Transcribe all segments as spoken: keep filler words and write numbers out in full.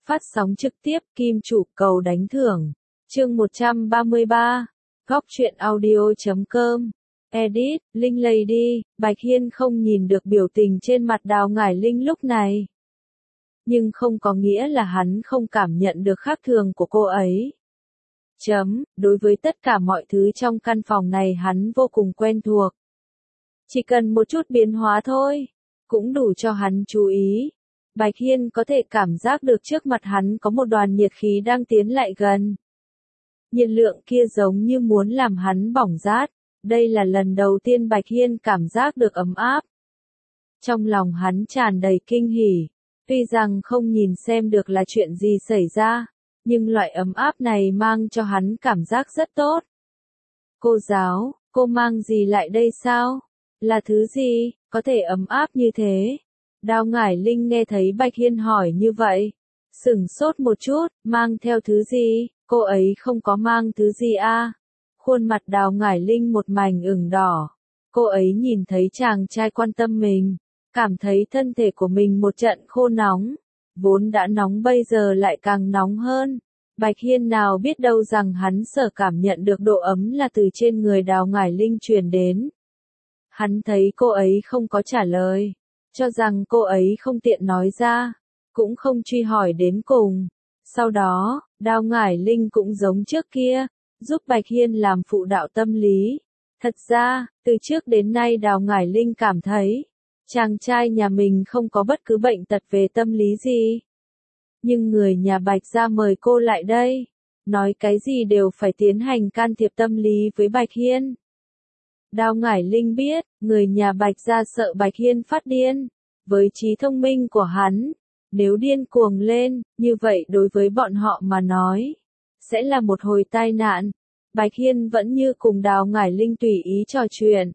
Phát sóng trực tiếp Kim Chủ cầu đánh thưởng. Chương một trăm ba mươi ba. Góc truyện audio chấm com. Edit, Linh Lady, Bạch Hiên không nhìn được biểu tình trên mặt Đào Ngải Linh lúc này. Nhưng không có nghĩa là hắn không cảm nhận được khác thường của cô ấy. Chấm, đối với tất cả mọi thứ trong căn phòng này hắn vô cùng quen thuộc. Chỉ cần một chút biến hóa thôi, cũng đủ cho hắn chú ý. Bạch Hiên có thể cảm giác được trước mặt hắn có một đoàn nhiệt khí đang tiến lại gần. Nhiệt lượng kia giống như muốn làm hắn bỏng rát. Đây là lần đầu tiên Bạch Hiên cảm giác được ấm áp. Trong lòng hắn tràn đầy kinh hỉ. Tuy rằng không nhìn xem được là chuyện gì xảy ra, nhưng loại ấm áp này mang cho hắn cảm giác rất tốt. Cô giáo, cô mang gì lại đây sao? Là thứ gì, có thể ấm áp như thế? Đào Ngải Linh nghe thấy Bạch Hiên hỏi như vậy. Sửng sốt một chút, mang theo thứ gì? Cô ấy không có mang thứ gì à? Khuôn mặt Đào Ngải Linh một mảnh ửng đỏ. Cô ấy nhìn thấy chàng trai quan tâm mình, cảm thấy thân thể của mình một trận khô nóng. Vốn đã nóng bây giờ lại càng nóng hơn. Bạch Hiên nào biết đâu rằng hắn sở cảm nhận được độ ấm là từ trên người Đào Ngải Linh truyền đến. Hắn thấy cô ấy không có trả lời, cho rằng cô ấy không tiện nói ra, cũng không truy hỏi đến cùng. Sau đó, Đào Ngải Linh cũng giống trước kia, giúp Bạch Hiên làm phụ đạo tâm lý. Thật ra, từ trước đến nay Đào Ngải Linh cảm thấy, chàng trai nhà mình không có bất cứ bệnh tật về tâm lý gì. Nhưng người nhà Bạch gia mời cô lại đây, nói cái gì đều phải tiến hành can thiệp tâm lý với Bạch Hiên. Đào Ngải Linh biết, người nhà Bạch gia sợ Bạch Hiên phát điên. Với trí thông minh của hắn, nếu điên cuồng lên, như vậy đối với bọn họ mà nói, sẽ là một hồi tai nạn. Bạch Hiên vẫn như cùng Đào Ngải Linh tùy ý trò chuyện.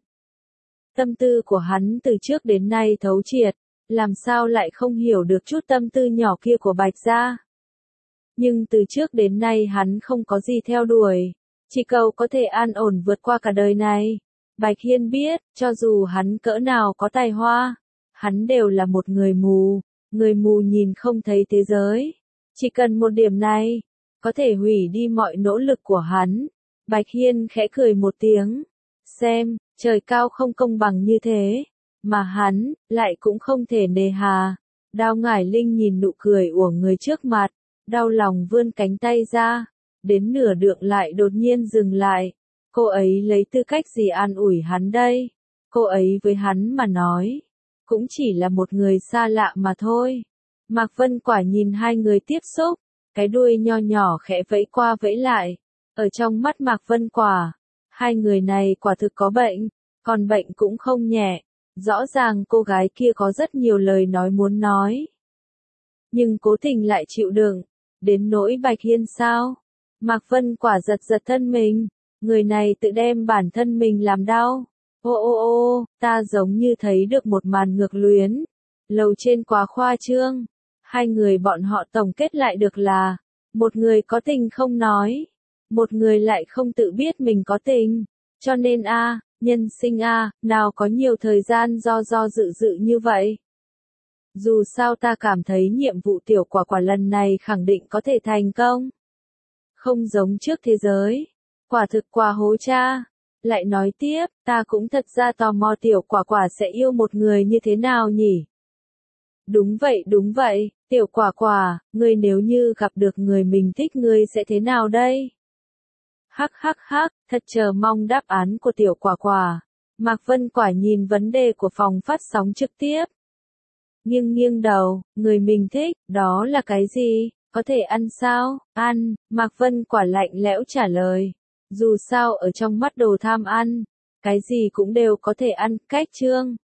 Tâm tư của hắn từ trước đến nay thấu triệt, làm sao lại không hiểu được chút tâm tư nhỏ kia của Bạch gia. Nhưng từ trước đến nay hắn không có gì theo đuổi, chỉ cầu có thể an ổn vượt qua cả đời này. Bạch Hiên biết, cho dù hắn cỡ nào có tài hoa, hắn đều là một người mù, người mù nhìn không thấy thế giới. Chỉ cần một điểm này, có thể hủy đi mọi nỗ lực của hắn. Bạch Hiên khẽ cười một tiếng, xem, trời cao không công bằng như thế, mà hắn, lại cũng không thể nề hà. Đào Ngải Linh nhìn nụ cười của người trước mặt, đau lòng vươn cánh tay ra, đến nửa đường lại đột nhiên dừng lại. Cô ấy lấy tư cách gì an ủi hắn đây? Cô ấy với hắn mà nói, cũng chỉ là một người xa lạ mà thôi. Mạc Vân Quả nhìn hai người tiếp xúc, cái đuôi nho nhỏ khẽ vẫy qua vẫy lại. Ở trong mắt Mạc Vân Quả, hai người này quả thực có bệnh, còn bệnh cũng không nhẹ. Rõ ràng cô gái kia có rất nhiều lời nói muốn nói, nhưng cố tình lại chịu đựng. Đến nỗi Bạch Hiên sao? Mạc Vân Quả giật giật thân mình, người này tự đem bản thân mình làm đau. Ô ô ô, ta giống như thấy được một màn ngược luyến. Lầu trên quá khoa trương. Hai người bọn họ tổng kết lại được là, một người có tình không nói, một người lại không tự biết mình có tình. Cho nên a, nhân sinh a, nào có nhiều thời gian do do dự dự như vậy. Dù sao ta cảm thấy nhiệm vụ tiểu quả quả lần này khẳng định có thể thành công. Không giống trước thế giới. Quả thực quả hố cha. Lại nói tiếp, ta cũng thật ra tò mò tiểu quả quả sẽ yêu một người như thế nào nhỉ? Đúng vậy đúng vậy, tiểu quả quả, ngươi nếu như gặp được người mình thích ngươi sẽ thế nào đây? Hắc hắc hắc, thật chờ mong đáp án của tiểu quả quả. Mạc Vân Quả nhìn vấn đề của phòng phát sóng trực tiếp. Nghiêng nghiêng đầu, người mình thích, đó là cái gì? Có thể ăn sao? Ăn, Mạc Vân Quả lạnh lẽo trả lời. Dù sao ở trong mắt đồ tham ăn, cái gì cũng đều có thể ăn. Cách chương